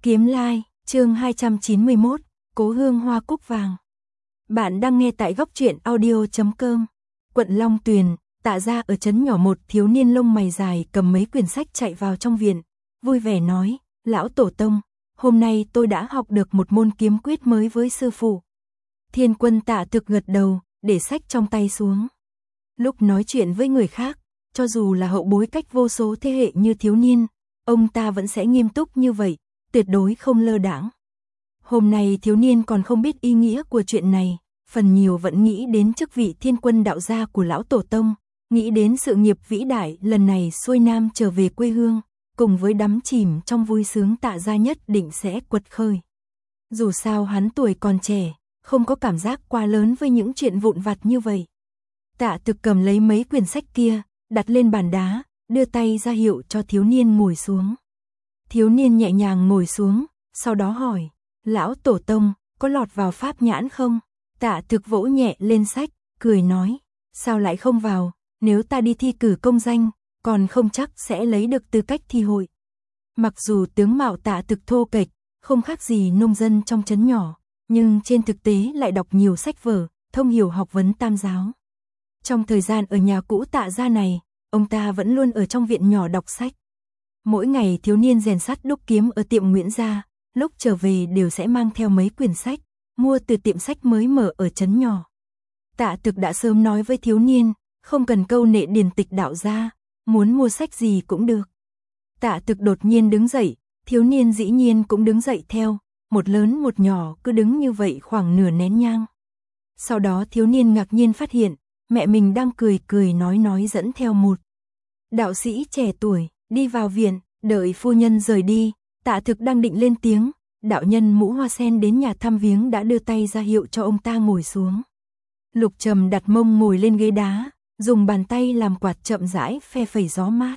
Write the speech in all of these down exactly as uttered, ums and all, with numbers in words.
Kiếm Lai, chương hai trăm chín mươi mốt, Cố Hương Hoa Cúc Vàng. Bạn đang nghe tại góc truyện audio chấm com. Quận Long Tuyền, Tạ gia ở trấn nhỏ, một thiếu niên lông mày dài cầm mấy quyển sách chạy vào trong viện, vui vẻ nói, lão tổ tông, hôm nay tôi đã học được một môn kiếm quyết mới với sư phụ. Thiên Quân Tạ thực gật đầu, để sách trong tay xuống. Lúc nói chuyện với người khác, cho dù là hậu bối cách vô số thế hệ như thiếu niên, ông ta vẫn sẽ nghiêm túc như vậy, tuyệt đối không lơ đãng. Hôm nay thiếu niên còn không biết ý nghĩa của chuyện này, phần nhiều vẫn nghĩ đến chức vị thiên quân đạo gia của lão tổ tông, nghĩ đến sự nghiệp vĩ đại lần này xuôi nam trở về quê hương, cùng với đắm chìm trong vui sướng Tạ gia nhất định sẽ quật khơi. Dù sao hắn tuổi còn trẻ, không có cảm giác quá lớn với những chuyện vụn vặt như vậy. Tạ thực cầm lấy mấy quyển sách kia, đặt lên bàn đá, đưa tay ra hiệu cho thiếu niên ngồi xuống. Thiếu niên nhẹ nhàng ngồi xuống, sau đó hỏi, lão tổ tông, có lọt vào pháp nhãn không? Tạ thực vỗ nhẹ lên sách, cười nói, sao lại không vào, nếu ta đi thi cử công danh, còn không chắc sẽ lấy được tư cách thi hội. Mặc dù tướng mạo Tạ thực thô kệch, không khác gì nông dân trong trấn nhỏ, nhưng trên thực tế lại đọc nhiều sách vở, thông hiểu học vấn tam giáo. Trong thời gian ở nhà cũ Tạ gia này, ông ta vẫn luôn ở trong viện nhỏ đọc sách. Mỗi ngày thiếu niên rèn sắt đúc kiếm ở tiệm Nguyễn gia, lúc trở về đều sẽ mang theo mấy quyển sách, mua từ tiệm sách mới mở ở trấn nhỏ. Tạ thực đã sớm nói với thiếu niên, không cần câu nệ điển tịch đạo gia, muốn mua sách gì cũng được. Tạ thực đột nhiên đứng dậy, thiếu niên dĩ nhiên cũng đứng dậy theo, một lớn một nhỏ cứ đứng như vậy khoảng nửa nén nhang. Sau đó thiếu niên ngạc nhiên phát hiện, mẹ mình đang cười cười nói nói dẫn theo một đạo sĩ trẻ tuổi, đi vào viện, đợi phu nhân rời đi, Tạ thực đang định lên tiếng, đạo nhân mũ hoa sen đến nhà thăm viếng đã đưa tay ra hiệu cho ông ta ngồi xuống. Lục Trầm đặt mông ngồi lên ghế đá, dùng bàn tay làm quạt chậm rãi phe phẩy gió mát.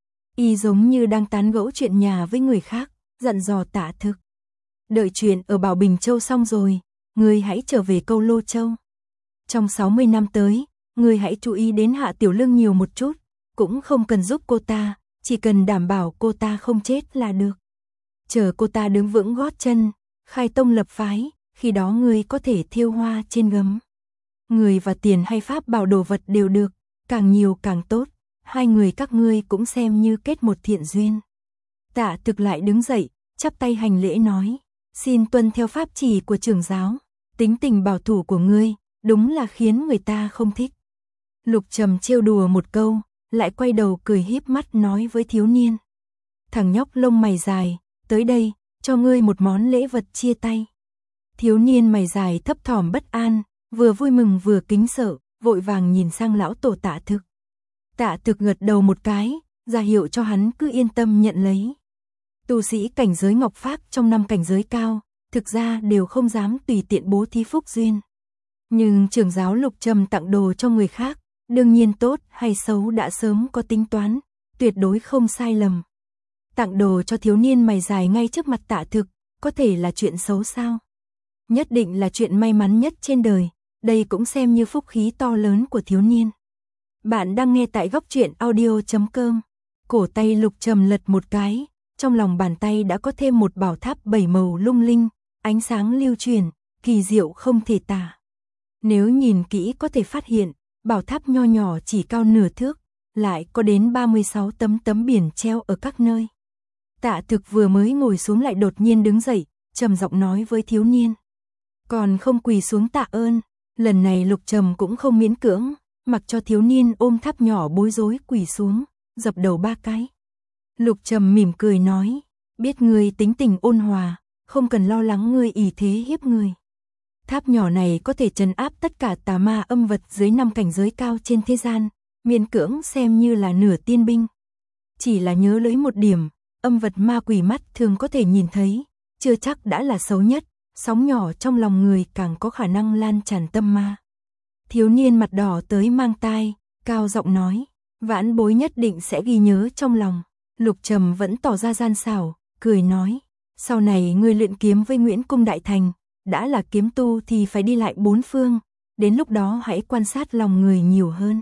Y giống như đang tán gẫu chuyện nhà với người khác, dặn dò Tạ thực. Đợi chuyện ở Bảo Bình Châu xong rồi, ngươi hãy trở về Câu Lô Châu. Trong sáu mươi năm tới, ngươi hãy chú ý đến Hạ Tiểu Lương nhiều một chút, cũng không cần giúp cô ta, chỉ cần đảm bảo cô ta không chết là được. Chờ cô ta đứng vững gót chân, khai tông lập phái, khi đó ngươi có thể thiêu hoa trên gấm. Người và tiền hay pháp bảo đồ vật đều được, càng nhiều càng tốt, hai người các ngươi cũng xem như kết một thiện duyên. Tạ thực lại đứng dậy, chắp tay hành lễ nói, xin tuân theo pháp chỉ của trưởng giáo, tính tình bảo thủ của ngươi, đúng là khiến người ta không thích. Lục Trầm trêu đùa một câu, lại quay đầu cười híp mắt nói với thiếu niên. Thằng nhóc lông mày dài, tới đây, cho ngươi một món lễ vật chia tay. Thiếu niên mày dài thấp thỏm bất an, vừa vui mừng vừa kính sợ, vội vàng nhìn sang lão tổ Tạ thực. Tạ thực gật đầu một cái, ra hiệu cho hắn cứ yên tâm nhận lấy. Tu sĩ cảnh giới ngọc pháp trong năm cảnh giới cao, thực ra đều không dám tùy tiện bố thí phúc duyên. Nhưng trưởng giáo Lục Trầm tặng đồ cho người khác, đương nhiên tốt hay xấu đã sớm có tính toán, tuyệt đối không sai lầm. Tặng đồ cho thiếu niên mày dài ngay trước mặt Tạ thực, có thể là chuyện xấu sao? Nhất định là chuyện may mắn nhất trên đời, đây cũng xem như phúc khí to lớn của thiếu niên. Bạn đang nghe tại góc truyện audio chấm com. Cổ tay Lục Trầm lật một cái, trong lòng bàn tay đã có thêm một bảo tháp bảy màu lung linh, ánh sáng lưu truyền, kỳ diệu không thể tả. Nếu nhìn kỹ có thể phát hiện, bảo tháp nho nhỏ chỉ cao nửa thước, lại có đến ba mươi sáu tấm tấm biển treo ở các nơi. Tạ thực vừa mới ngồi xuống lại đột nhiên đứng dậy, trầm giọng nói với thiếu niên. Còn không quỳ xuống tạ ơn, lần này Lục Trầm cũng không miễn cưỡng, mặc cho thiếu niên ôm tháp nhỏ bối rối quỳ xuống, dập đầu ba cái. Lục Trầm mỉm cười nói, biết ngươi tính tình ôn hòa, không cần lo lắng ngươi ỷ thế hiếp người. Tháp nhỏ này có thể trấn áp tất cả tà ma âm vật dưới năm cảnh giới cao trên thế gian, miễn cưỡng xem như là nửa tiên binh. Chỉ là nhớ lấy một điểm, âm vật ma quỷ mắt thường có thể nhìn thấy, chưa chắc đã là xấu nhất, sóng nhỏ trong lòng người càng có khả năng lan tràn tâm ma. Thiếu niên mặt đỏ tới mang tai, cao giọng nói, vãn bối nhất định sẽ ghi nhớ trong lòng. Lục Trầm vẫn tỏ ra gian xảo, cười nói, sau này ngươi luyện kiếm với Nguyễn Cung Đại Thành, đã là kiếm tu thì phải đi lại bốn phương, đến lúc đó hãy quan sát lòng người nhiều hơn.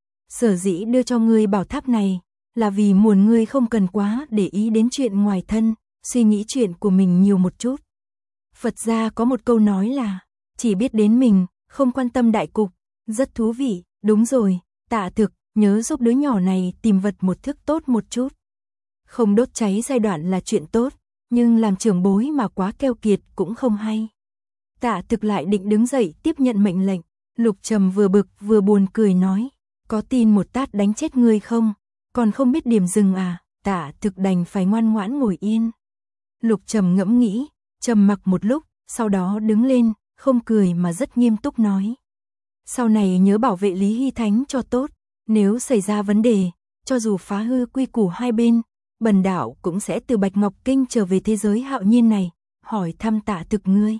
Sở dĩ đưa cho ngươi bảo tháp này, là vì muốn ngươi không cần quá để ý đến chuyện ngoài thân, suy nghĩ chuyện của mình nhiều một chút. Phật gia có một câu nói là, chỉ biết đến mình, không quan tâm đại cục, rất thú vị, đúng rồi, Tạ Thực, nhớ giúp đứa nhỏ này tìm vật một thức tốt một chút. Không đốt cháy giai đoạn là chuyện tốt, nhưng làm trưởng bối mà quá keo kiệt cũng không hay. Tạ Thực lại định đứng dậy tiếp nhận mệnh lệnh, Lục Trầm vừa bực vừa buồn cười nói, có tin một tát đánh chết ngươi không, còn không biết điểm dừng à, Tạ Thực đành phải ngoan ngoãn ngồi yên. Lục Trầm ngẫm nghĩ, trầm mặc một lúc, sau đó đứng lên, không cười mà rất nghiêm túc nói. Sau này nhớ bảo vệ Lý Hy Thánh cho tốt, nếu xảy ra vấn đề, cho dù phá hư quy củ hai bên, bần đạo cũng sẽ từ Bạch Ngọc Kinh trở về thế giới hạo nhiên này, hỏi thăm Tạ Thực ngươi.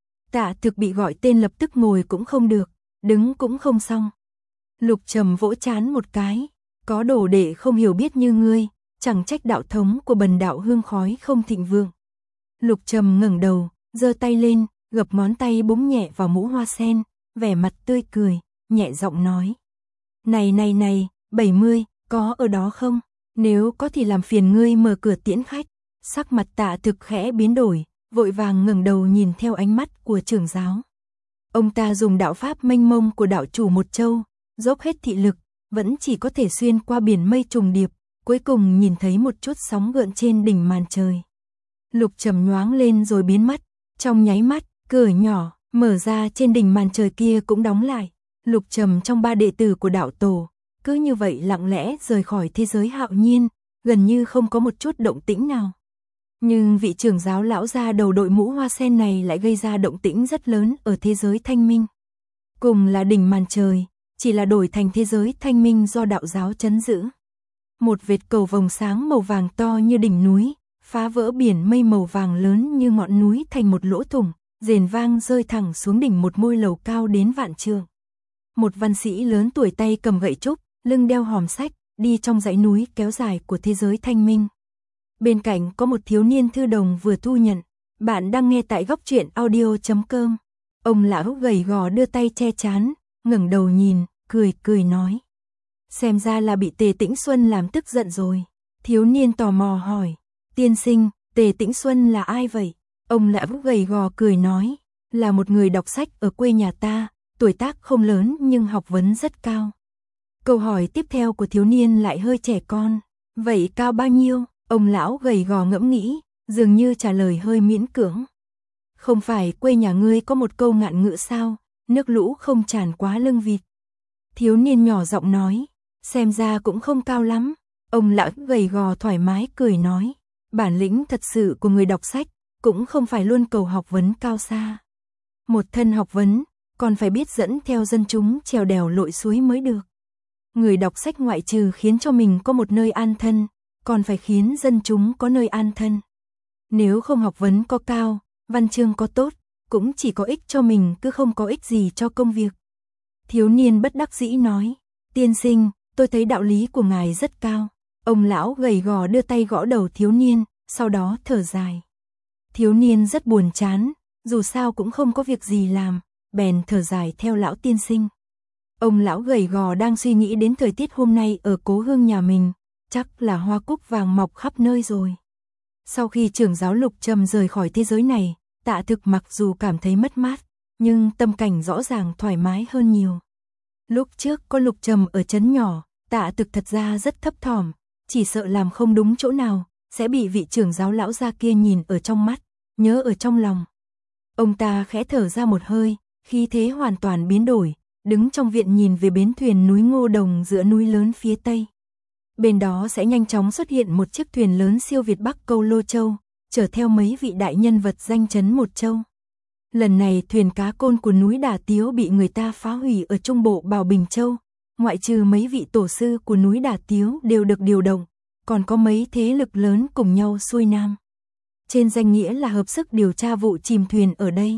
Tạ Thực bị gọi tên lập tức ngồi cũng không được, đứng cũng không xong. Lục Trầm vỗ chán một cái, có đồ đệ không hiểu biết như ngươi, chẳng trách đạo thống của bần đạo hương khói không thịnh vượng. Lục Trầm ngẩng đầu, giơ tay lên, gập ngón tay búng nhẹ vào mũ hoa sen, vẻ mặt tươi cười, nhẹ giọng nói. Này này này, bảy mươi, có ở đó không? Nếu có thì làm phiền ngươi mở cửa tiễn khách. Sắc mặt Tạ Thực khẽ biến đổi, vội vàng ngẩng đầu nhìn theo ánh mắt của trưởng giáo. Ông ta dùng đạo pháp mênh mông của đạo chủ một châu, dốc hết thị lực, vẫn chỉ có thể xuyên qua biển mây trùng điệp, cuối cùng nhìn thấy một chút sóng gợn trên đỉnh màn trời. Lục Trầm nhoáng lên rồi biến mất, trong nháy mắt, cửa nhỏ mở ra trên đỉnh màn trời kia cũng đóng lại. Lục Trầm trong ba đệ tử của đạo tổ, cứ như vậy lặng lẽ rời khỏi thế giới hạo nhiên, gần như không có một chút động tĩnh nào. Nhưng vị trưởng giáo lão gia đầu đội mũ hoa sen này lại gây ra động tĩnh rất lớn ở thế giới thanh minh. Cùng là đỉnh màn trời, chỉ là đổi thành thế giới thanh minh do đạo giáo trấn giữ. Một vệt cầu vồng sáng màu vàng to như đỉnh núi, phá vỡ biển mây màu vàng lớn như ngọn núi thành một lỗ thủng, rền vang rơi thẳng xuống đỉnh một ngôi lầu cao đến vạn trượng. Một văn sĩ lớn tuổi tay cầm gậy trúc, lưng đeo hòm sách, đi trong dãy núi kéo dài của thế giới thanh minh. Bên cạnh có một thiếu niên thư đồng vừa thu nhận. Bạn đang nghe tại góc truyện audio chấm com. Ông lão gầy gò đưa tay che chán, ngẩng đầu nhìn, cười cười nói. Xem ra là bị Tề Tĩnh Xuân làm tức giận rồi. Thiếu niên tò mò hỏi. Tiên sinh, Tề Tĩnh Xuân là ai vậy? Ông lão gầy gò cười nói. Là một người đọc sách ở quê nhà ta, tuổi tác không lớn nhưng học vấn rất cao. Câu hỏi tiếp theo của thiếu niên lại hơi trẻ con. Vậy cao bao nhiêu? Ông lão gầy gò ngẫm nghĩ, dường như trả lời hơi miễn cưỡng. Không phải quê nhà ngươi có một câu ngạn ngữ sao, nước lũ không tràn quá lưng vịt. Thiếu niên nhỏ giọng nói, xem ra cũng không cao lắm. Ông lão gầy gò thoải mái cười nói, bản lĩnh thật sự của người đọc sách, cũng không phải luôn cầu học vấn cao xa. Một thân học vấn, còn phải biết dẫn theo dân chúng trèo đèo lội suối mới được. Người đọc sách ngoại trừ khiến cho mình có một nơi an thân, còn phải khiến dân chúng có nơi an thân. Nếu không học vấn có cao, văn chương có tốt, cũng chỉ có ích cho mình cứ không có ích gì cho công việc. Thiếu niên bất đắc dĩ nói, tiên sinh, tôi thấy đạo lý của ngài rất cao. Ông lão gầy gò đưa tay gõ đầu thiếu niên, sau đó thở dài. Thiếu niên rất buồn chán, dù sao cũng không có việc gì làm, bèn thở dài theo lão tiên sinh. Ông lão gầy gò đang suy nghĩ đến thời tiết hôm nay ở cố hương nhà mình, chắc là hoa cúc vàng mọc khắp nơi rồi. Sau khi trưởng giáo Lục Trầm rời khỏi thế giới này, Tạ Thực mặc dù cảm thấy mất mát, nhưng tâm cảnh rõ ràng thoải mái hơn nhiều. Lúc trước có Lục Trầm ở trấn nhỏ, Tạ Thực thật ra rất thấp thỏm, chỉ sợ làm không đúng chỗ nào, sẽ bị vị trưởng giáo lão gia kia nhìn ở trong mắt, nhớ ở trong lòng. Ông ta khẽ thở ra một hơi, khí thế hoàn toàn biến đổi, đứng trong viện nhìn về bến thuyền núi Ngô Đồng giữa núi lớn phía tây. Bên đó sẽ nhanh chóng xuất hiện một chiếc thuyền lớn siêu việt Bắc Câu Lô Châu, chở theo mấy vị đại nhân vật danh chấn một châu. Lần này thuyền cá côn của núi Đà Tiếu bị người ta phá hủy ở trung bộ Bảo Bình Châu, ngoại trừ mấy vị tổ sư của núi Đà Tiếu đều được điều động, còn có mấy thế lực lớn cùng nhau xuôi nam. Trên danh nghĩa là hợp sức điều tra vụ chìm thuyền ở đây.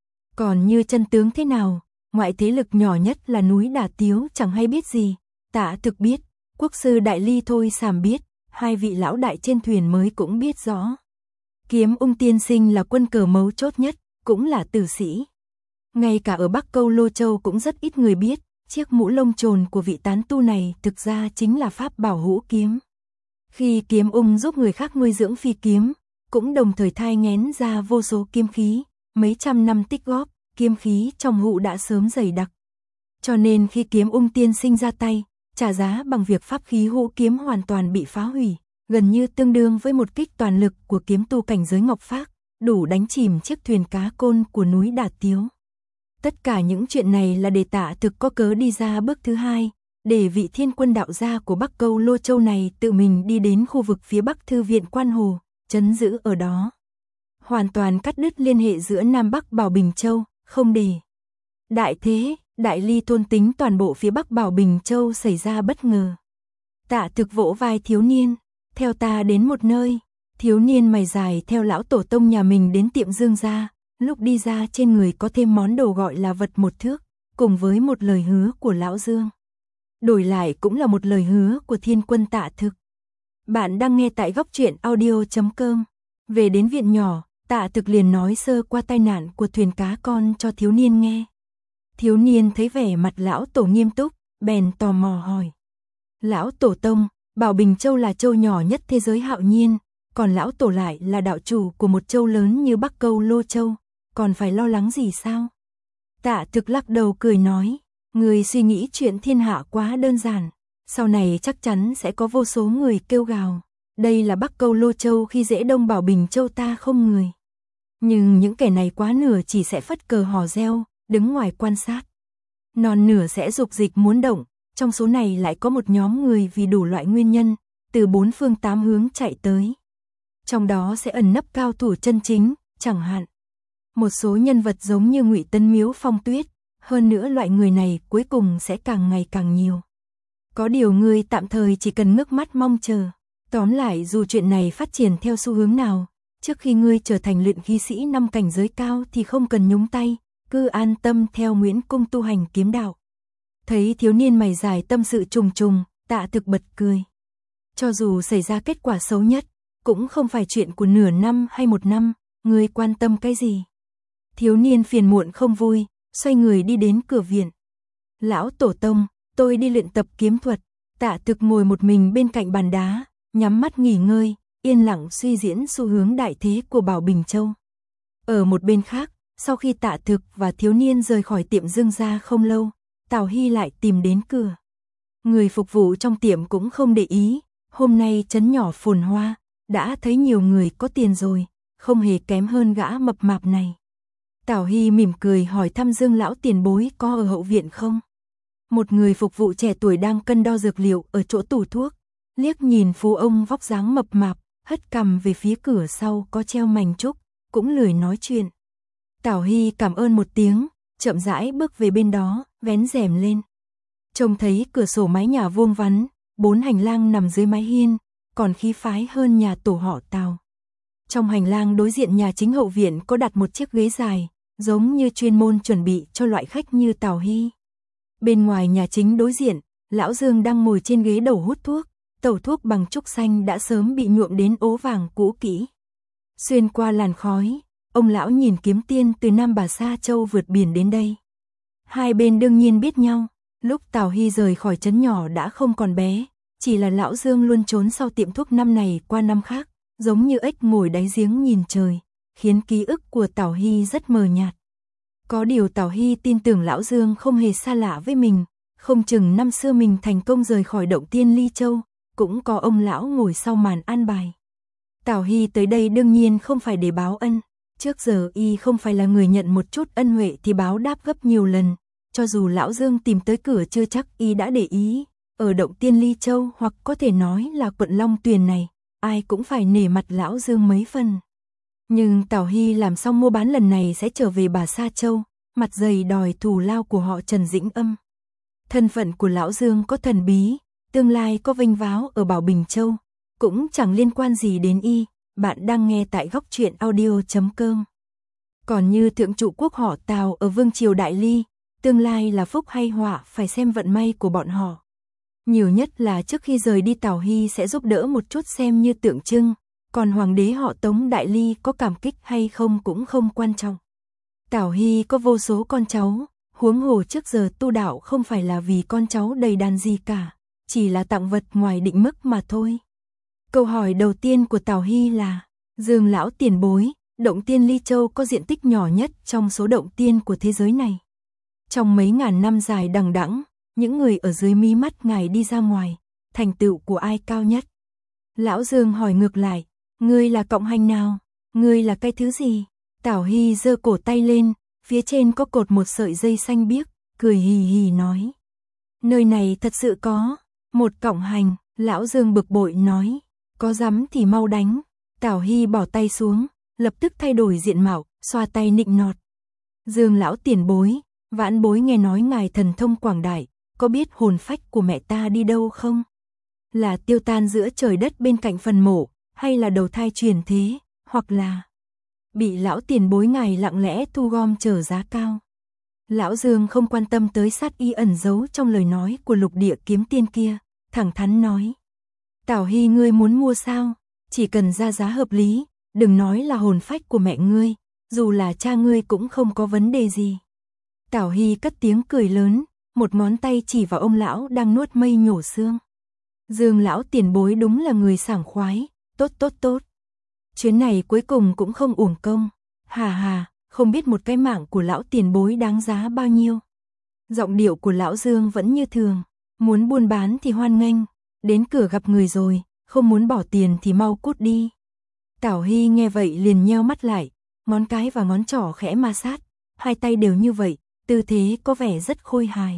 Còn như chân tướng thế nào, ngoại thế lực nhỏ nhất là núi Đà Tiếu chẳng hay biết gì, Tạ Thực biết, quốc sư Đại Ly Thôi Sàm biết, hai vị lão đại trên thuyền mới cũng biết rõ. Kiếm Ung tiên sinh là quân cờ mấu chốt nhất, cũng là tử sĩ. Ngay cả ở Bắc Câu Lô Châu cũng rất ít người biết, chiếc mũ lông trồn của vị tán tu này thực ra chính là pháp bảo hữu kiếm. Khi Kiếm Ung giúp người khác nuôi dưỡng phi kiếm, cũng đồng thời thai nghén ra vô số kiếm khí, mấy trăm năm tích góp, kiếm khí trong hũ đã sớm dày đặc. Cho nên khi kiếm ung tiên sinh ra tay, trả giá bằng việc pháp khí hũ kiếm hoàn toàn bị phá hủy, gần như tương đương với một kích toàn lực của kiếm tu cảnh giới Ngọc Phác, đủ đánh chìm chiếc thuyền cá côn của núi Đà Tiếu. Tất cả những chuyện này là để Tạ Thực có cớ đi ra bước thứ hai, để vị thiên quân đạo gia của Bắc Câu Lô Châu này tự mình đi đến khu vực phía Bắc Thư viện Quan Hồ, trấn giữ ở đó. Hoàn toàn cắt đứt liên hệ giữa Nam Bắc Bảo Bình Châu, không để đại thế, đại ly thôn tính toàn bộ phía Bắc Bảo Bình Châu xảy ra bất ngờ. Tạ Thực vỗ vai thiếu niên, theo ta đến một nơi. Thiếu niên mày dài theo lão tổ tông nhà mình đến tiệm Dương gia, lúc đi ra trên người có thêm món đồ gọi là vật một thước, cùng với một lời hứa của lão Dương. Đổi lại cũng là một lời hứa của thiên quân Tạ Thực. Bạn đang nghe tại góc truyện audio chấm com. Về đến viện nhỏ, Tạ Thực liền nói sơ qua tai nạn của thuyền cá con cho thiếu niên nghe. Thiếu niên thấy vẻ mặt lão tổ nghiêm túc, bèn tò mò hỏi. Lão tổ tông, Bảo Bình Châu là châu nhỏ nhất thế giới Hạo Nhiên, còn lão tổ lại là đạo chủ của một châu lớn như Bắc Câu Lô Châu, còn phải lo lắng gì sao? Tạ Thực lắc đầu cười nói, người suy nghĩ chuyện thiên hạ quá đơn giản, sau này chắc chắn sẽ có vô số người kêu gào, đây là Bắc Câu Lô Châu khi dễ Đông Bảo Bình Châu ta không người. Nhưng những kẻ này quá nửa chỉ sẽ phất cờ hò reo, đứng ngoài quan sát. Non nửa sẽ dục dịch muốn động, trong số này lại có một nhóm người vì đủ loại nguyên nhân, từ bốn phương tám hướng chạy tới. Trong đó sẽ ẩn nấp cao thủ chân chính, chẳng hạn một số nhân vật giống như Ngụy Tân Miếu Phong Tuyết, hơn nữa loại người này cuối cùng sẽ càng ngày càng nhiều. Có điều ngươi tạm thời chỉ cần ngước mắt mong chờ. Tóm lại dù chuyện này phát triển theo xu hướng nào, trước khi ngươi trở thành luyện khí sĩ năm cảnh giới cao thì không cần nhúng tay, cứ an tâm theo Nguyễn Cung tu hành kiếm đạo. Thấy thiếu niên mày dài tâm sự trùng trùng, Tạ Thực bật cười. Cho dù xảy ra kết quả xấu nhất, cũng không phải chuyện của nửa năm hay một năm, ngươi quan tâm cái gì? Thiếu niên phiền muộn không vui, xoay người đi đến cửa viện. Lão tổ tông, tôi đi luyện tập kiếm thuật. Tạ Thực ngồi một mình bên cạnh bàn đá, nhắm mắt nghỉ ngơi, yên lặng suy diễn xu hướng đại thế của Bảo Bình Châu. Ở một bên khác, sau khi Tạ Thực và thiếu niên rời khỏi tiệm Dương gia không lâu, Tào Hy lại tìm đến cửa. Người phục vụ trong tiệm cũng không để ý, hôm nay trấn nhỏ phồn hoa, đã thấy nhiều người có tiền rồi, không hề kém hơn gã mập mạp này. Tào Hy mỉm cười hỏi thăm Dương lão tiền bối có ở hậu viện không? Một người phục vụ trẻ tuổi đang cân đo dược liệu ở chỗ tủ thuốc, liếc nhìn phú ông vóc dáng mập mạp, hất cằm về phía cửa sau có treo mành trúc, cũng lười nói chuyện. Tào Hy cảm ơn một tiếng, chậm rãi bước về bên đó, vén rèm lên. Trông thấy cửa sổ mái nhà vuông vắn, bốn hành lang nằm dưới mái hiên, còn khí phái hơn nhà tổ họ Tào. Trong hành lang đối diện nhà chính hậu viện có đặt một chiếc ghế dài, giống như chuyên môn chuẩn bị cho loại khách như Tào Hy. Bên ngoài nhà chính đối diện, lão Dương đang ngồi trên ghế đầu hút thuốc, tẩu thuốc bằng trúc xanh đã sớm bị nhuộm đến ố vàng cũ kỹ. Xuyên qua làn khói, ông lão nhìn kiếm tiên từ Nam Bà Sa Châu vượt biển đến đây. Hai bên đương nhiên biết nhau, lúc Tào Hy rời khỏi trấn nhỏ đã không còn bé, chỉ là lão Dương luôn trốn sau tiệm thuốc năm này qua năm khác, giống như ếch ngồi đáy giếng nhìn trời, khiến ký ức của Tào Hy rất mờ nhạt. Có điều Tào Hy tin tưởng lão Dương không hề xa lạ với mình, không chừng năm xưa mình thành công rời khỏi động tiên Ly Châu, cũng có ông lão ngồi sau màn an bài. Tào Hy tới đây đương nhiên không phải để báo ân, trước giờ y không phải là người nhận một chút ân huệ thì báo đáp gấp nhiều lần, cho dù lão Dương tìm tới cửa chưa chắc y đã để ý, ở động tiên Ly Châu hoặc có thể nói là quận Long Tuyền này, ai cũng phải nể mặt lão Dương mấy phần. Nhưng Tào Hy làm xong mua bán lần này sẽ trở về Bà Sa Châu, mặt dày đòi thù lao của họ Trần Dĩnh Âm. Thân phận của lão Dương có thần bí, tương lai có vinh váo ở Bảo Bình Châu, cũng chẳng liên quan gì đến y. Bạn đang nghe tại góc truyện audio chấm com. Còn như thượng trụ quốc họ Tào ở Vương Triều Đại Ly, tương lai là phúc hay họa phải xem vận may của bọn họ. Nhiều nhất là trước khi rời đi Tào Hy sẽ giúp đỡ một chút xem như tượng trưng, còn hoàng đế họ Tống Đại Ly có cảm kích hay không cũng không quan trọng. Tào Hy có vô số con cháu, huống hồ trước giờ tu đạo không phải là vì con cháu đầy đàn gì cả, chỉ là tặng vật ngoài định mức mà thôi. Câu hỏi đầu tiên của Tào Hy là, Dương lão tiền bối, động tiên Ly Châu có diện tích nhỏ nhất trong số động tiên của thế giới này. Trong mấy ngàn năm dài đằng đẵng, những người ở dưới mí mắt ngài đi ra ngoài, thành tựu của ai cao nhất? Lão Dương hỏi ngược lại, ngươi là cộng hành nào? Ngươi là cái thứ gì? Tảo Hy giơ cổ tay lên, phía trên có cột một sợi dây xanh biếc, cười hì hì nói. Nơi này thật sự có một cộng hành. Lão Dương bực bội nói, có dám thì mau đánh. Tảo Hy bỏ tay xuống, lập tức thay đổi diện mạo, xoa tay nịnh nọt. Dương lão tiền bối, vãn bối nghe nói ngài thần thông quảng đại, có biết hồn phách của mẹ ta đi đâu không? Là tiêu tan giữa trời đất bên cạnh phần mộ, hay là đầu thai truyền thế, hoặc là bị lão tiền bối ngài lặng lẽ thu gom chờ giá cao. Lão Dương không quan tâm tới sát ý ẩn giấu trong lời nói của lục địa kiếm tiên kia, thẳng thắn nói. Tảo Hy ngươi muốn mua sao? Chỉ cần ra giá hợp lý, đừng nói là hồn phách của mẹ ngươi, dù là cha ngươi cũng không có vấn đề gì. Tảo Hy cất tiếng cười lớn, một ngón tay chỉ vào ông lão đang nuốt mây nhổ xương. Dương lão tiền bối đúng là người sảng khoái, tốt tốt tốt. Chuyến này cuối cùng cũng không uổng công. Hà hà, không biết một cái mạng của lão tiền bối đáng giá bao nhiêu. Giọng điệu của lão Dương vẫn như thường, muốn buôn bán thì hoan nghênh, đến cửa gặp người rồi, không muốn bỏ tiền thì mau cút đi. Tảo Hy nghe vậy liền nheo mắt lại, ngón cái và ngón trỏ khẽ ma sát, hai tay đều như vậy, tư thế có vẻ rất khôi hài.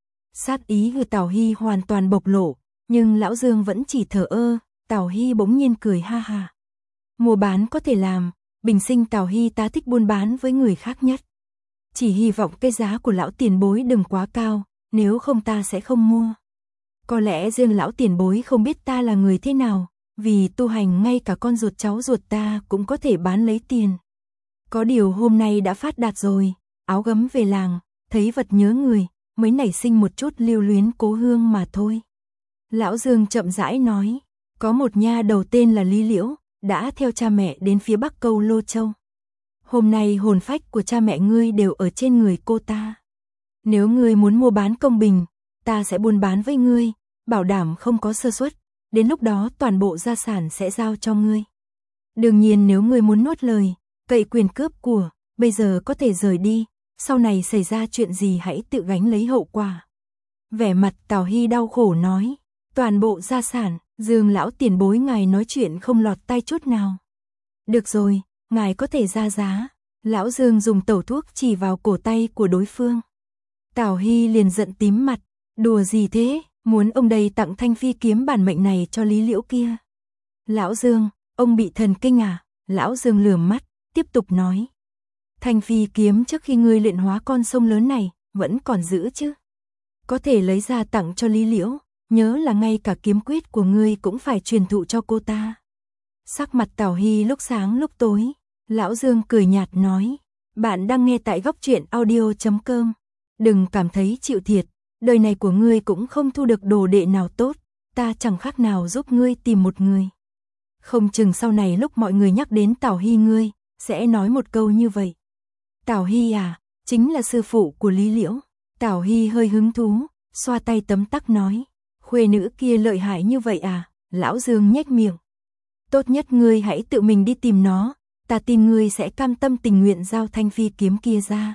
Sát ý của Tảo Hy hoàn toàn bộc lộ, nhưng lão Dương vẫn chỉ thờ ơ. Tảo Hy bỗng nhiên cười ha ha. Mua bán có thể làm, bình sinh Tảo Hy ta thích buôn bán với người khác nhất. Chỉ hy vọng cái giá của lão tiền bối đừng quá cao, nếu không ta sẽ không mua. Có lẽ riêng lão tiền bối không biết ta là người thế nào, vì tu hành ngay cả con ruột cháu ruột ta cũng có thể bán lấy tiền. Có điều hôm nay đã phát đạt rồi, áo gấm về làng, thấy vật nhớ người, mới nảy sinh một chút lưu luyến cố hương mà thôi. Lão Dương chậm rãi nói, có một nha đầu tên là Lý Liễu, đã theo cha mẹ đến phía Bắc Câu Lô Châu. Hôm nay hồn phách của cha mẹ ngươi đều ở trên người cô ta. Nếu ngươi muốn mua bán công bình, ta sẽ buôn bán với ngươi, bảo đảm không có sơ suất, đến lúc đó toàn bộ gia sản sẽ giao cho ngươi. Đương nhiên nếu ngươi muốn nuốt lời, cậy quyền cướp của, bây giờ có thể rời đi, sau này xảy ra chuyện gì hãy tự gánh lấy hậu quả. Vẻ mặt Tảo Hy đau khổ nói, toàn bộ gia sản, Dương lão tiền bối ngài nói chuyện không lọt tai chút nào. Được rồi, ngài có thể ra giá. Lão Dương dùng tẩu thuốc chỉ vào cổ tay của đối phương. Tảo Hy liền giận tím mặt, đùa gì thế, muốn ông đây tặng thanh phi kiếm bản mệnh này cho Lý Liễu kia. Lão Dương, ông bị thần kinh à? Lão Dương lườm mắt, tiếp tục nói. Thanh phi kiếm trước khi ngươi luyện hóa con sông lớn này, vẫn còn giữ chứ. Có thể lấy ra tặng cho Lý Liễu, nhớ là ngay cả kiếm quyết của ngươi cũng phải truyền thụ cho cô ta. Sắc mặt Tảo Hy lúc sáng lúc tối, Lão Dương cười nhạt nói, bạn đang nghe tại góc truyện audio chấm com. Đừng cảm thấy chịu thiệt, đời này của ngươi cũng không thu được đồ đệ nào tốt, ta chẳng khác nào giúp ngươi tìm một người. Không chừng sau này lúc mọi người nhắc đến Tảo Hy ngươi, sẽ nói một câu như vậy. Tảo Hy à, chính là sư phụ của Lý Liễu. Tảo Hy hơi hứng thú, xoa tay tấm tắc nói, khuê nữ kia lợi hại như vậy à? Lão Dương nhếch miệng. Tốt nhất ngươi hãy tự mình đi tìm nó, ta tin ngươi sẽ cam tâm tình nguyện giao thanh phi kiếm kia ra.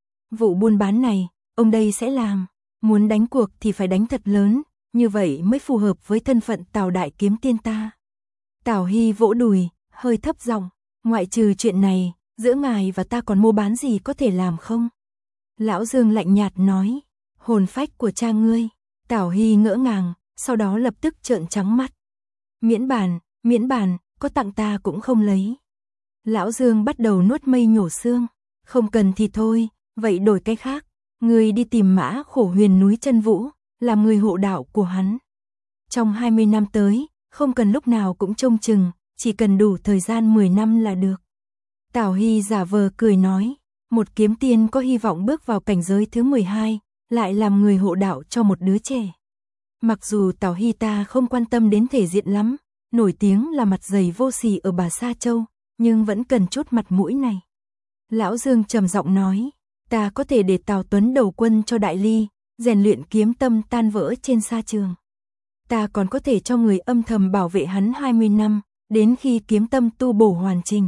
Vụ buôn bán này, ông đây sẽ làm, muốn đánh cuộc thì phải đánh thật lớn, như vậy mới phù hợp với thân phận Tào đại kiếm tiên ta. Tảo Hy vỗ đùi, hơi thấp giọng, ngoại trừ chuyện này, giữa ngài và ta còn mua bán gì có thể làm không? Lão Dương lạnh nhạt nói, hồn phách của cha ngươi. Tảo Hy ngỡ ngàng, sau đó lập tức trợn trắng mắt. Miễn bàn, miễn bàn, có tặng ta cũng không lấy. Lão Dương bắt đầu nuốt mây nhổ xương, không cần thì thôi, vậy đổi cái khác, ngươi đi tìm Mã Khổ Huyền núi Chân Vũ, làm người hộ đạo của hắn. Trong hai mươi năm tới, không cần lúc nào cũng trông chừng, chỉ cần đủ thời gian mười năm là được. Tảo Hy giả vờ cười nói, một kiếm tiên có hy vọng bước vào cảnh giới thứ mười hai, lại làm người hộ đạo cho một đứa trẻ. Mặc dù Tảo Hy ta không quan tâm đến thể diện lắm, nổi tiếng là mặt dày vô sỉ ở Bà Sa Châu, nhưng vẫn cần chút mặt mũi này. Lão Dương trầm giọng nói, ta có thể để Tào Tuấn đầu quân cho Đại Ly, rèn luyện kiếm tâm tan vỡ trên sa trường. Ta còn có thể cho người âm thầm bảo vệ hắn hai mươi năm, đến khi kiếm tâm tu bổ hoàn chỉnh.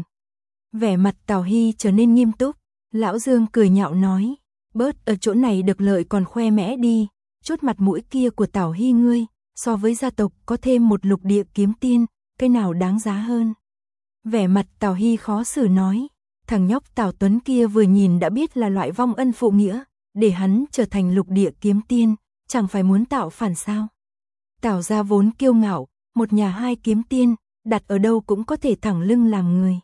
Vẻ mặt Tào Hy trở nên nghiêm túc, lão Dương cười nhạo nói, bớt ở chỗ này được lợi còn khoe mẽ đi, chút mặt mũi kia của Tào Hy ngươi, so với gia tộc có thêm một lục địa kiếm tiên, cái nào đáng giá hơn. Vẻ mặt Tào Hy khó xử nói, thằng nhóc Tào Tuấn kia vừa nhìn đã biết là loại vong ân phụ nghĩa, để hắn trở thành lục địa kiếm tiên, chẳng phải muốn tạo phản sao. Tào gia vốn kiêu ngạo, một nhà hai kiếm tiên, đặt ở đâu cũng có thể thẳng lưng làm người.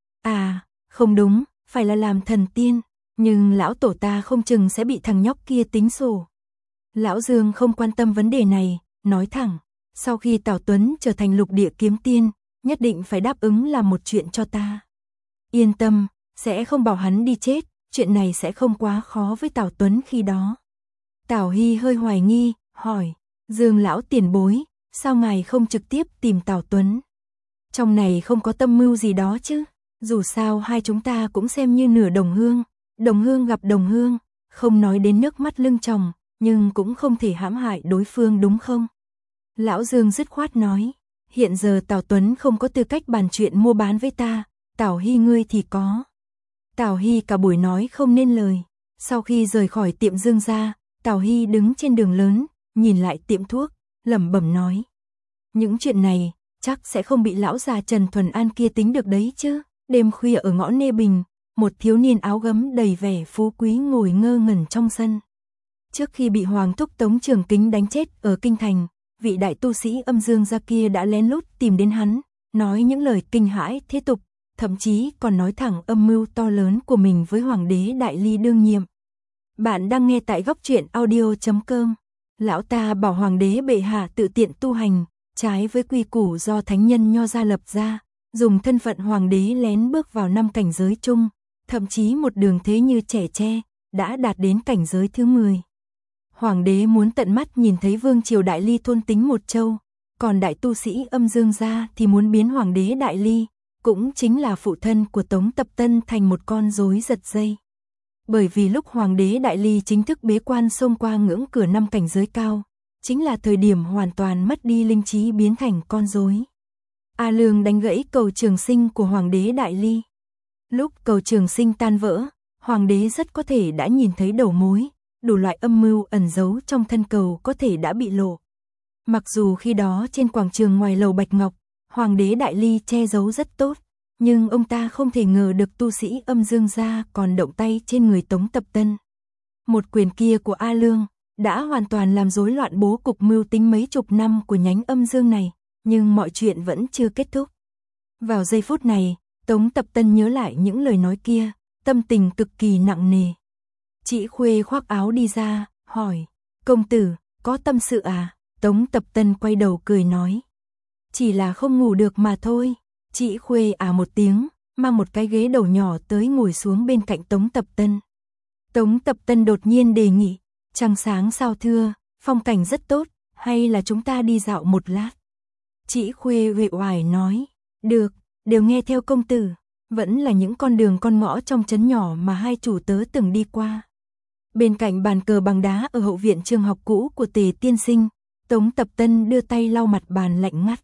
À, không đúng, phải là làm thần tiên, nhưng lão tổ ta không chừng sẽ bị thằng nhóc kia tính sổ. Lão Dương không quan tâm vấn đề này, nói thẳng, sau khi Tào Tuấn trở thành lục địa kiếm tiên, nhất định phải đáp ứng làm một chuyện cho ta. Yên tâm, sẽ không bảo hắn đi chết, chuyện này sẽ không quá khó với Tào Tuấn khi đó. Tào Hy hơi hoài nghi, hỏi, Dương lão tiền bối, sao ngài không trực tiếp tìm Tào Tuấn? Trong này không có tâm mưu gì đó chứ, dù sao hai chúng ta cũng xem như nửa đồng hương, đồng hương gặp đồng hương, không nói đến nước mắt lưng tròng, nhưng cũng không thể hãm hại đối phương đúng không? Lão Dương dứt khoát nói, hiện giờ Tào Tuấn không có tư cách bàn chuyện mua bán với ta, Tào Hy ngươi thì có. Tào Hy cả buổi nói không nên lời, sau khi rời khỏi tiệm Dương gia, Tào Hy đứng trên đường lớn, nhìn lại tiệm thuốc, lẩm bẩm nói, những chuyện này chắc sẽ không bị lão già Trần Thuần An kia tính được đấy chứ. Đêm khuya ở ngõ Nê Bình, một thiếu niên áo gấm đầy vẻ phú quý ngồi ngơ ngẩn trong sân. Trước khi bị Hoàng thúc Tống Trường Kính đánh chết ở kinh thành, vị đại tu sĩ Âm Dương gia kia đã lén lút tìm đến hắn, nói những lời kinh hãi thế tục, thậm chí còn nói thẳng âm mưu to lớn của mình với Hoàng đế Đại Ly đương nhiệm. Bạn đang nghe tại góc truyện audio chấm com. Lão ta bảo Hoàng đế bệ hạ tự tiện tu hành, trái với quy củ do thánh nhân Nho gia lập ra, dùng thân phận Hoàng đế lén bước vào năm cảnh giới chung, thậm chí một đường thế như trẻ tre, đã đạt đến cảnh giới thứ mười. Hoàng đế muốn tận mắt nhìn thấy vương triều Đại Ly thôn tính một châu, còn đại tu sĩ Âm Dương gia thì muốn biến Hoàng đế Đại Ly, cũng chính là phụ thân của Tống Tập Tân thành một con rối giật dây. Bởi vì lúc Hoàng đế Đại Ly chính thức bế quan xông qua ngưỡng cửa năm cảnh giới cao, chính là thời điểm hoàn toàn mất đi linh trí biến thành con rối. A Lương đánh gãy cầu trường sinh của Hoàng đế Đại Ly. Lúc cầu trường sinh tan vỡ, Hoàng đế rất có thể đã nhìn thấy đầu mối, đủ loại âm mưu ẩn giấu trong thân cầu có thể đã bị lộ. Mặc dù khi đó trên quảng trường ngoài lầu Bạch Ngọc, Hoàng đế Đại Ly che giấu rất tốt, nhưng ông ta không thể ngờ được tu sĩ Âm Dương gia còn động tay trên người Tống Tập Tân. Một quyền kia của A Lương đã hoàn toàn làm rối loạn bố cục mưu tính mấy chục năm của nhánh Âm Dương này, nhưng mọi chuyện vẫn chưa kết thúc. Vào giây phút này, Tống Tập Tân nhớ lại những lời nói kia, tâm tình cực kỳ nặng nề. Chị Khuê khoác áo đi ra, hỏi, công tử, có tâm sự à? Tống Tập Tân quay đầu cười nói, chỉ là không ngủ được mà thôi. Chị Khuê à một tiếng, mang một cái ghế đầu nhỏ tới ngồi xuống bên cạnh Tống Tập Tân. Tống Tập Tân đột nhiên đề nghị, trăng sáng sao thưa, phong cảnh rất tốt, hay là chúng ta đi dạo một lát? Chị Khuê uể oải nói, được, đều nghe theo công tử, vẫn là những con đường con ngõ trong trấn nhỏ mà hai chủ tớ từng đi qua. Bên cạnh bàn cờ bằng đá ở hậu viện trường học cũ của Tề tiên sinh, Tống Tập Tân đưa tay lau mặt bàn lạnh ngắt.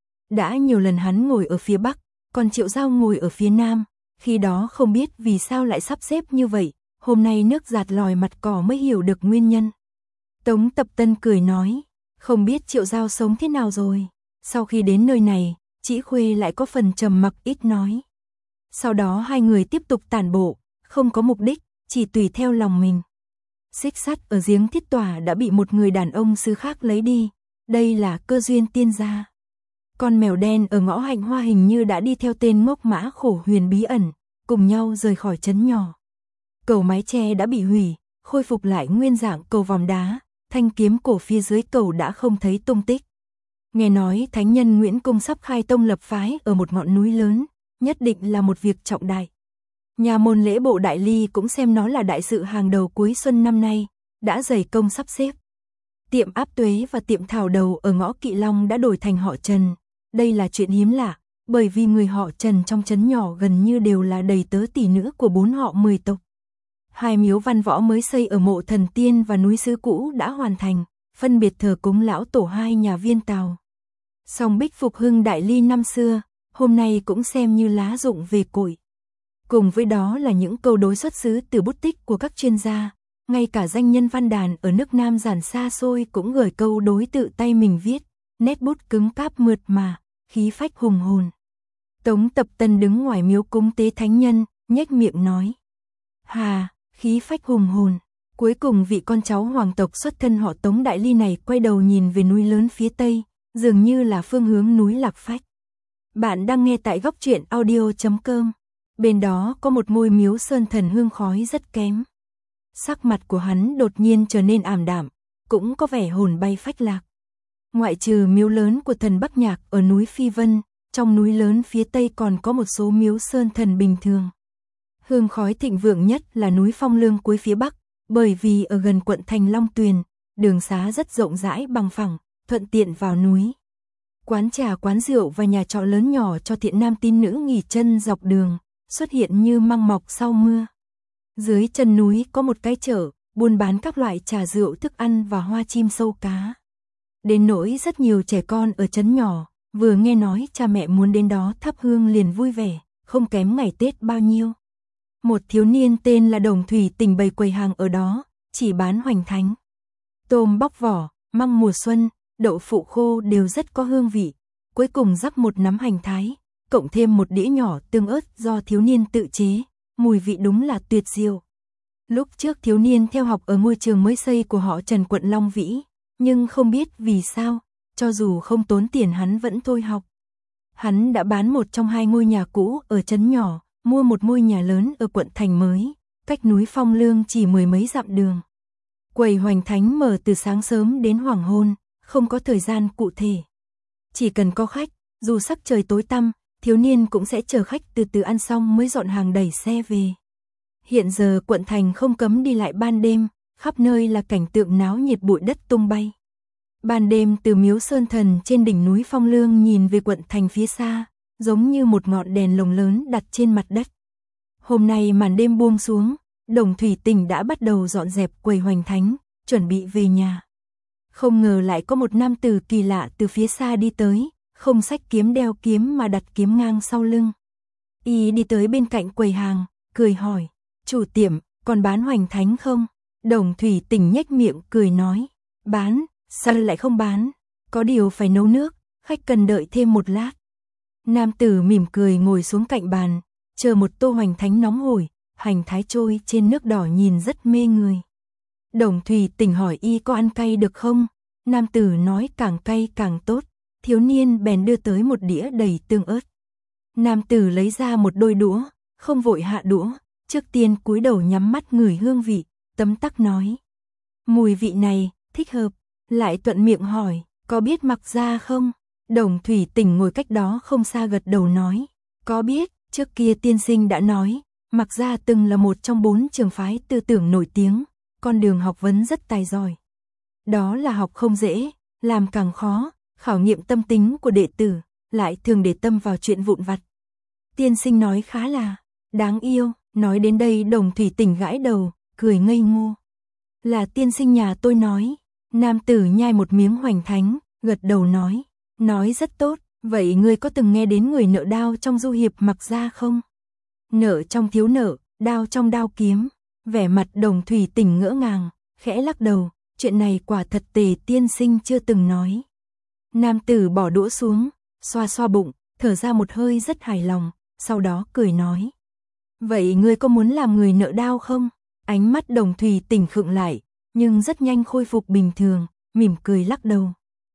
Đã nhiều lần hắn ngồi ở phía bắc, còn Triệu Giao ngồi ở phía nam, khi đó không biết vì sao lại sắp xếp như vậy, hôm nay nước giạt lòi mặt cỏ mới hiểu được nguyên nhân. Tống Tập Tân cười nói, không biết Triệu Giao sống thế nào rồi. Sau khi đến nơi này, chị Khuê lại có phần trầm mặc ít nói. Sau đó hai người tiếp tục tản bộ, không có mục đích, chỉ tùy theo lòng mình. Xích sắt ở giếng Thiết Tỏa đã bị một người đàn ông xứ khác lấy đi, đây là Cơ Duyên tiên gia. Con mèo đen ở ngõ Hạnh Hoa hình như đã đi theo tên ngốc mã Khổ Huyền bí ẩn, cùng nhau rời khỏi trấn nhỏ. Cầu mái che đã bị hủy, khôi phục lại nguyên dạng cầu vòm đá, thanh kiếm cổ phía dưới cầu đã không thấy tung tích. Nghe nói thánh nhân Nguyễn Cung sắp khai tông lập phái ở một ngọn núi lớn, nhất định là một việc trọng đại. Nhà môn lễ bộ Đại Ly cũng xem nó là đại sự hàng đầu cuối xuân năm nay, đã dày công sắp xếp. Tiệm Áp Tuế và tiệm Thảo Đầu ở ngõ Kỵ Long đã đổi thành họ Trần. Đây là chuyện hiếm lạ, bởi vì người họ Trần trong trấn nhỏ gần như đều là đầy tớ tỷ nữ của bốn họ mười tộc. Hai miếu văn võ mới xây ở mộ thần tiên và núi Sứ cũ đã hoàn thành, phân biệt thờ cúng lão tổ hai nhà Viên Tào. Song Bích Phục Hưng Đại Ly năm xưa, hôm nay cũng xem như lá rụng về cội. Cùng với đó là những câu đối xuất xứ từ bút tích của các chuyên gia, ngay cả danh nhân văn đàn ở nước Nam giản xa xôi cũng gửi câu đối tự tay mình viết, nét bút cứng cáp mượt mà, khí phách hùng hồn. Tống Tập Tân đứng ngoài miếu cúng tế thánh nhân, nhếch miệng nói: "Hà, khí phách hùng hồn." Cuối cùng vị con cháu hoàng tộc xuất thân họ Tống Đại Ly này quay đầu nhìn về núi lớn phía tây, dường như là phương hướng núi Lạc Phách. Bạn đang nghe tại góc truyện audio chấm com. Bên đó có một ngôi miếu sơn thần hương khói rất kém. Sắc mặt của hắn đột nhiên trở nên ảm đạm, cũng có vẻ hồn bay phách lạc. Ngoại trừ miếu lớn của thần Bắc Nhạc ở núi Phi Vân, trong núi lớn phía tây còn có một số miếu sơn thần bình thường. Hương khói thịnh vượng nhất là núi Phong Lương cuối phía bắc, bởi vì ở gần quận thành Long Tuyền, đường xá rất rộng rãi bằng phẳng, thuận tiện vào núi. Quán trà, quán rượu và nhà trọ lớn nhỏ cho thiện nam tín nữ nghỉ chân dọc đường, xuất hiện như măng mọc sau mưa. Dưới chân núi có một cái chợ, buôn bán các loại trà rượu, thức ăn và hoa chim sâu cá. Đến nỗi rất nhiều trẻ con ở trấn nhỏ, vừa nghe nói cha mẹ muốn đến đó thắp hương liền vui vẻ, không kém ngày Tết bao nhiêu. Một thiếu niên tên là Đồng Thủy Tình bày quầy hàng ở đó, chỉ bán hoành thánh. Tôm bóc vỏ, măng mùa xuân, đậu phụ khô đều rất có hương vị. Cuối cùng rắc một nắm hành thái, cộng thêm một đĩa nhỏ tương ớt do thiếu niên tự chế, mùi vị đúng là tuyệt diệu. Lúc trước thiếu niên theo học ở ngôi trường mới xây của họ Trần quận Long Vĩ, nhưng không biết vì sao, cho dù không tốn tiền hắn vẫn thôi học. Hắn đã bán một trong hai ngôi nhà cũ ở trấn nhỏ, mua một ngôi nhà lớn ở quận thành mới, cách núi Phong Lương chỉ mười mấy dặm đường. Quầy hoành thánh mở từ sáng sớm đến hoàng hôn, không có thời gian cụ thể. Chỉ cần có khách, dù sắc trời tối tăm, thiếu niên cũng sẽ chờ khách từ từ ăn xong mới dọn hàng đẩy xe về. Hiện giờ quận thành không cấm đi lại ban đêm, khắp nơi là cảnh tượng náo nhiệt, bụi đất tung bay. Ban đêm từ miếu sơn thần trên đỉnh núi Phong Lương nhìn về quận thành phía xa, giống như một ngọn đèn lồng lớn đặt trên mặt đất. Hôm nay màn đêm buông xuống, Đồng Thủy Tình đã bắt đầu dọn dẹp quầy hoành thánh, chuẩn bị về nhà. Không ngờ lại có một nam tử kỳ lạ từ phía xa đi tới, không xách kiếm đeo kiếm mà đặt kiếm ngang sau lưng. Y đi tới bên cạnh quầy hàng, cười hỏi: "Chủ tiệm, còn bán hoành thánh không?" Đồng Thủy Tình nhếch miệng cười nói: "Bán, sao lại không bán? Có điều phải nấu nước, khách cần đợi thêm một lát." Nam tử mỉm cười ngồi xuống cạnh bàn, chờ một tô hoành thánh nóng hổi, hành thái trôi trên nước đỏ nhìn rất mê người. Đồng Thủy Tình hỏi y có ăn cay được không? Nam tử nói càng cay càng tốt. Thiếu niên bèn đưa tới một đĩa đầy tương ớt. Nam tử lấy ra một đôi đũa, không vội hạ đũa, trước tiên cúi đầu nhắm mắt ngửi hương vị, tấm tắc nói: "Mùi vị này, thích hợp." Lại thuận miệng hỏi: "Có biết Mặc Gia không?" Đồng Thủy Tình ngồi cách đó không xa gật đầu nói: "Có biết, trước kia tiên sinh đã nói, Mặc Gia từng là một trong bốn trường phái tư tưởng nổi tiếng, con đường học vấn rất tài giỏi. Đó là học không dễ, làm càng khó, khảo nghiệm tâm tính của đệ tử, lại thường để tâm vào chuyện vụn vặt. Tiên sinh nói khá là đáng yêu." Nói đến đây Đồng Thủy Tình gãi đầu, cười ngây ngô: "Là tiên sinh nhà tôi nói." Nam tử nhai một miếng hoành thánh, gật đầu nói: "Nói rất tốt, vậy ngươi có từng nghe đến người nợ đao trong du hiệp Mặc Gia không?" "Nợ trong thiếu nợ, đao trong đao kiếm." Vẻ mặt Đồng Thủy Tình ngỡ ngàng, khẽ lắc đầu: "Chuyện này quả thật Tề tiên sinh chưa từng nói." Nam tử bỏ đũa xuống, xoa xoa bụng, thở ra một hơi rất hài lòng, sau đó cười nói: "Vậy ngươi có muốn làm người nợ đao không?" Ánh mắt Đồng Thủy Tình khựng lại, nhưng rất nhanh khôi phục bình thường, mỉm cười lắc đầu.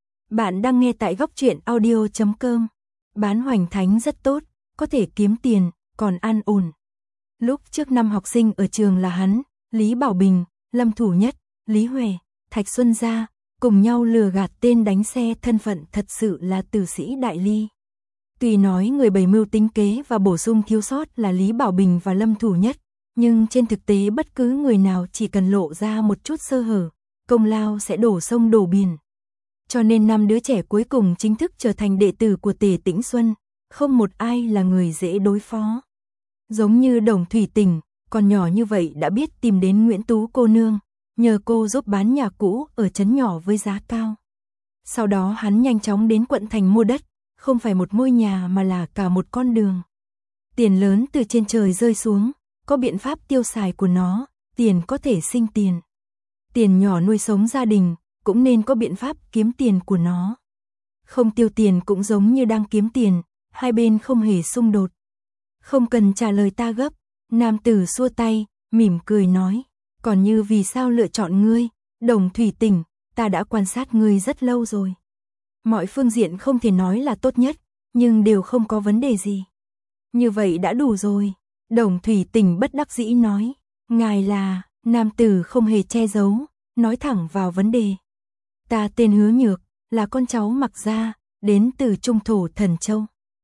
Bạn đang nghe tại góc truyện audio chấm com. Bán hoành thánh rất tốt, có thể kiếm tiền, còn an ổn. Lúc trước năm học sinh ở trường là hắn, Lý Bảo Bình, Lâm Thủ Nhất, Lý Huệ, Thạch Xuân Gia, cùng nhau lừa gạt tên đánh xe, thân phận thật sự là tử sĩ Đại Ly. Tuy nói người bày mưu tính kế và bổ sung thiếu sót là Lý Bảo Bình và Lâm Thủ Nhất, nhưng trên thực tế bất cứ người nào chỉ cần lộ ra một chút sơ hở, công lao sẽ đổ sông đổ biển. Cho nên năm đứa trẻ cuối cùng chính thức trở thành đệ tử của Tề Tĩnh Xuân, không một ai là người dễ đối phó. Giống như Đồng Thủy Tình, còn nhỏ như vậy đã biết tìm đến Nguyễn Tú cô nương, nhờ cô giúp bán nhà cũ ở trấn nhỏ với giá cao. Sau đó hắn nhanh chóng đến quận thành mua đất, không phải một ngôi nhà mà là cả một con đường. Tiền lớn từ trên trời rơi xuống, có biện pháp tiêu xài của nó, tiền có thể sinh tiền. Tiền nhỏ nuôi sống gia đình, cũng nên có biện pháp kiếm tiền của nó. Không tiêu tiền cũng giống như đang kiếm tiền, hai bên không hề xung đột. Không cần trả lời ta gấp, nam tử xua tay, mỉm cười nói, còn như vì sao lựa chọn ngươi, Đồng Thủy Tỉnh, ta đã quan sát ngươi rất lâu rồi. Mọi phương diện không thể nói là tốt nhất, nhưng đều không có vấn đề gì. Như vậy đã đủ rồi. Đồng Thủy Tỉnh bất đắc dĩ nói, ngài là, nam tử không hề che giấu, nói thẳng vào vấn đề. Ta tên Hứa Nhược, là con cháu Mặc gia, đến từ Trung thổ Thần Châu.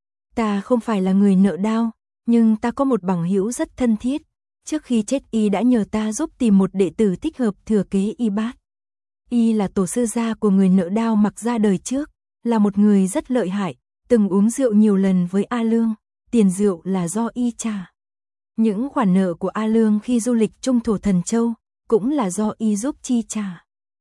Ta không phải là người nợ đao, nhưng ta có một bằng hữu rất thân thiết. Trước khi chết y đã nhờ ta giúp tìm một đệ tử thích hợp thừa kế y bát. Y là tổ sư gia của người nợ đao Mặc gia đời trước, là một người rất lợi hại, từng uống rượu nhiều lần với A Lương, tiền rượu là do y trả. Những khoản nợ của A Lương khi du lịch Trung thổ Thần Châu, cũng là do y giúp chi trả.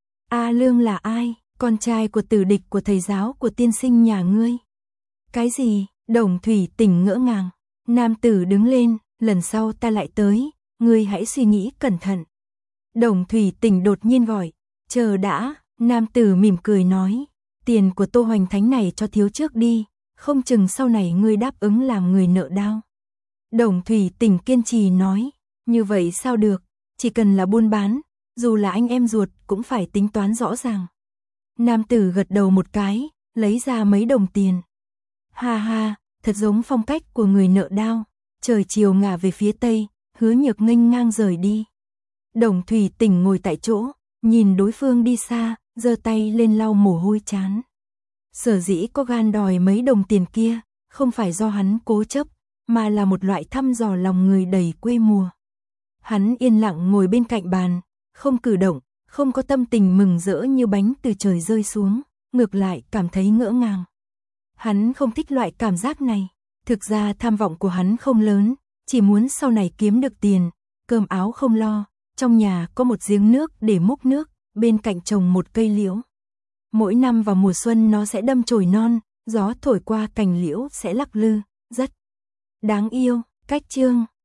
A Lương là ai? Con trai của tử địch của thầy giáo của tiên sinh nhà ngươi. Cái gì? Đồng Thủy Tỉnh ngỡ ngàng. Nam tử đứng lên, lần sau ta lại tới, ngươi hãy suy nghĩ cẩn thận. Đồng Thủy Tỉnh đột nhiên gọi, chờ đã, nam tử mỉm cười nói, tiền của Tô Hoành Thánh này cho thiếu trước đi, không chừng sau này ngươi đáp ứng làm người nợ đao. Đồng Thủy Tỉnh kiên trì nói, như vậy sao được, chỉ cần là buôn bán, dù là anh em ruột cũng phải tính toán rõ ràng. Nam tử gật đầu một cái, lấy ra mấy đồng tiền. Ha ha, thật giống phong cách của người nợ đao. Trời chiều ngả về phía tây, Hứa Nhược nghênh ngang rời đi. Đồng Thủy Tỉnh ngồi tại chỗ, nhìn đối phương đi xa, giơ tay lên lau mồ hôi chán. Sở dĩ có gan đòi mấy đồng tiền kia, không phải do hắn cố chấp, mà là một loại thăm dò lòng người đầy quê mùa. Hắn yên lặng ngồi bên cạnh bàn, không cử động, không có tâm tình mừng rỡ như bánh từ trời rơi xuống, ngược lại cảm thấy ngỡ ngàng. Hắn không thích loại cảm giác này. Thực ra tham vọng của hắn không lớn, chỉ muốn sau này kiếm được tiền, cơm áo không lo, trong nhà có một giếng nước để múc nước, bên cạnh trồng một cây liễu. Mỗi năm vào mùa xuân nó sẽ đâm chồi non, gió thổi qua cành liễu sẽ lắc lư, rất đáng yêu. Cách chương